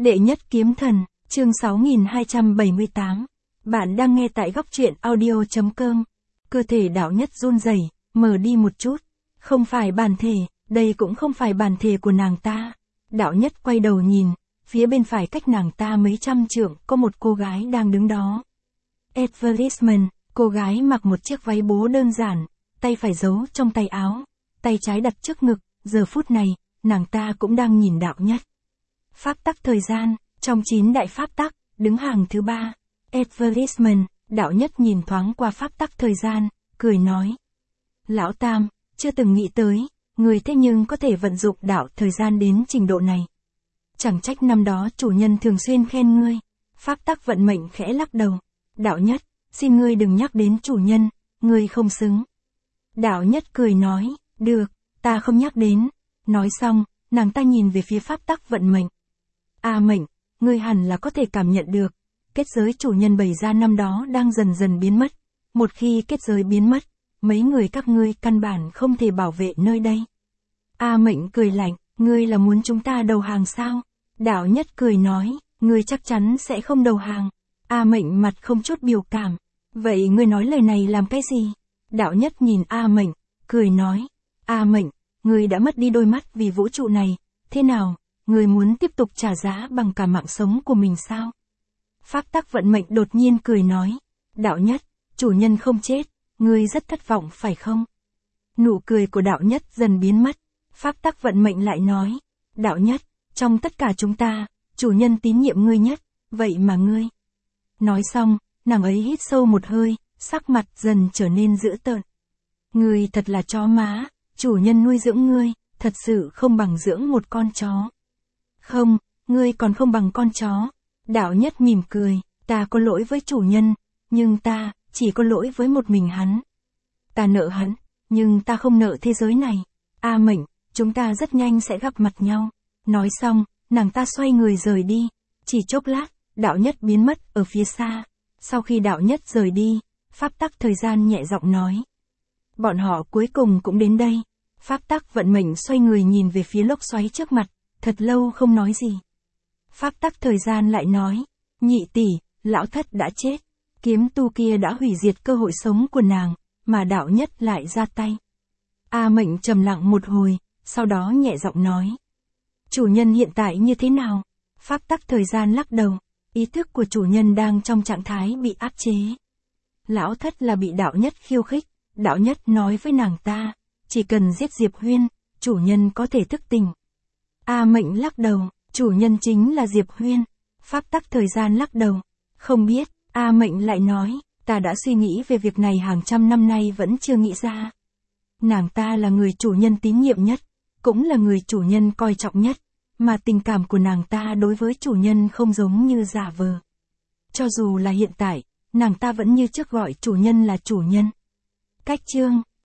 Đệ nhất kiếm thần, chương 6278. Bạn đang nghe tại góc truyện audio.com. Cơ thể đạo nhất run rẩy, mờ đi một chút. Không phải bản thể, đây cũng không phải bản thể của nàng ta. Đạo nhất quay đầu nhìn, phía bên phải cách nàng ta mấy trăm trượng có một cô gái đang đứng đó. Advertisement, cô gái mặc một chiếc váy bố đơn giản, tay phải giấu trong tay áo, tay trái đặt trước ngực, giờ phút này, nàng ta cũng đang nhìn đạo nhất. Pháp tắc thời gian, trong 9 đại pháp tắc, đứng hàng thứ 3. Advertisement, đạo nhất nhìn thoáng qua pháp tắc thời gian, cười nói. Lão Tam, chưa từng nghĩ tới, người thế nhưng có thể vận dụng đạo thời gian đến trình độ này. Chẳng trách năm đó chủ nhân thường xuyên khen ngươi. Pháp tắc vận mệnh khẽ lắc đầu. Đạo nhất, xin ngươi đừng nhắc đến chủ nhân, ngươi không xứng. Đạo nhất cười nói, được, ta không nhắc đến. Nói xong, nàng ta nhìn về phía pháp tắc vận mệnh. A Mệnh, ngươi hẳn là có thể cảm nhận được, kết giới chủ nhân bày ra năm đó đang dần dần biến mất. Một khi kết giới biến mất, mấy người các ngươi căn bản không thể bảo vệ nơi đây. A Mệnh cười lạnh, ngươi là muốn chúng ta đầu hàng sao? Đạo nhất cười nói, ngươi chắc chắn sẽ không đầu hàng. A Mệnh mặt không chút biểu cảm. Vậy ngươi nói lời này làm cái gì? Đạo nhất nhìn A Mệnh, cười nói. A Mệnh, ngươi đã mất đi đôi mắt vì vũ trụ này, thế nào? Ngươi muốn tiếp tục trả giá bằng cả mạng sống của mình sao? Pháp tắc vận mệnh đột nhiên cười nói. Đạo nhất, chủ nhân không chết, ngươi rất thất vọng phải không? Nụ cười của đạo nhất dần biến mất. Pháp tắc vận mệnh lại nói. Đạo nhất, trong tất cả chúng ta, chủ nhân tín nhiệm ngươi nhất, vậy mà ngươi. Nói xong, nàng ấy hít sâu một hơi, sắc mặt dần trở nên dữ tợn. Ngươi thật là chó má, chủ nhân nuôi dưỡng ngươi, thật sự không bằng dưỡng một con chó. Không, ngươi còn không bằng con chó. Đạo nhất mỉm cười, ta có lỗi với chủ nhân, nhưng ta, chỉ có lỗi với một mình hắn. Ta nợ hắn, nhưng ta không nợ thế giới này. A Mệnh, chúng ta rất nhanh sẽ gặp mặt nhau. Nói xong, nàng ta xoay người rời đi. Chỉ chốc lát, đạo nhất biến mất ở phía xa. Sau khi đạo nhất rời đi, pháp tắc thời gian nhẹ giọng nói. Bọn họ cuối cùng cũng đến đây. Pháp tắc vận mệnh xoay người nhìn về phía lốc xoáy trước mặt, thật lâu không nói gì. Pháp tắc thời gian lại nói, nhị tỷ, lão thất đã chết. Kiếm tu kia đã hủy diệt cơ hội sống của nàng, mà đạo nhất lại ra tay. A Mệnh trầm lặng một hồi, sau đó nhẹ giọng nói. Chủ nhân hiện tại như thế nào? Pháp tắc thời gian lắc đầu, ý thức của chủ nhân đang trong trạng thái bị áp chế. Lão thất là bị đạo nhất khiêu khích, đạo nhất nói với nàng ta, chỉ cần giết Diệp Huyên, chủ nhân có thể thức tỉnh. A Mệnh lắc đầu, chủ nhân chính là Diệp Huyên. Pháp tắc thời gian lắc đầu, không biết. A Mệnh lại nói, ta đã suy nghĩ về việc này hàng trăm năm nay vẫn chưa nghĩ ra. Nàng ta là người chủ nhân tín nhiệm nhất, cũng là người chủ nhân coi trọng nhất, mà tình cảm của nàng ta đối với chủ nhân không giống như giả vờ. Cho dù là hiện tại, nàng ta vẫn như trước gọi chủ nhân là chủ nhân. Cách chương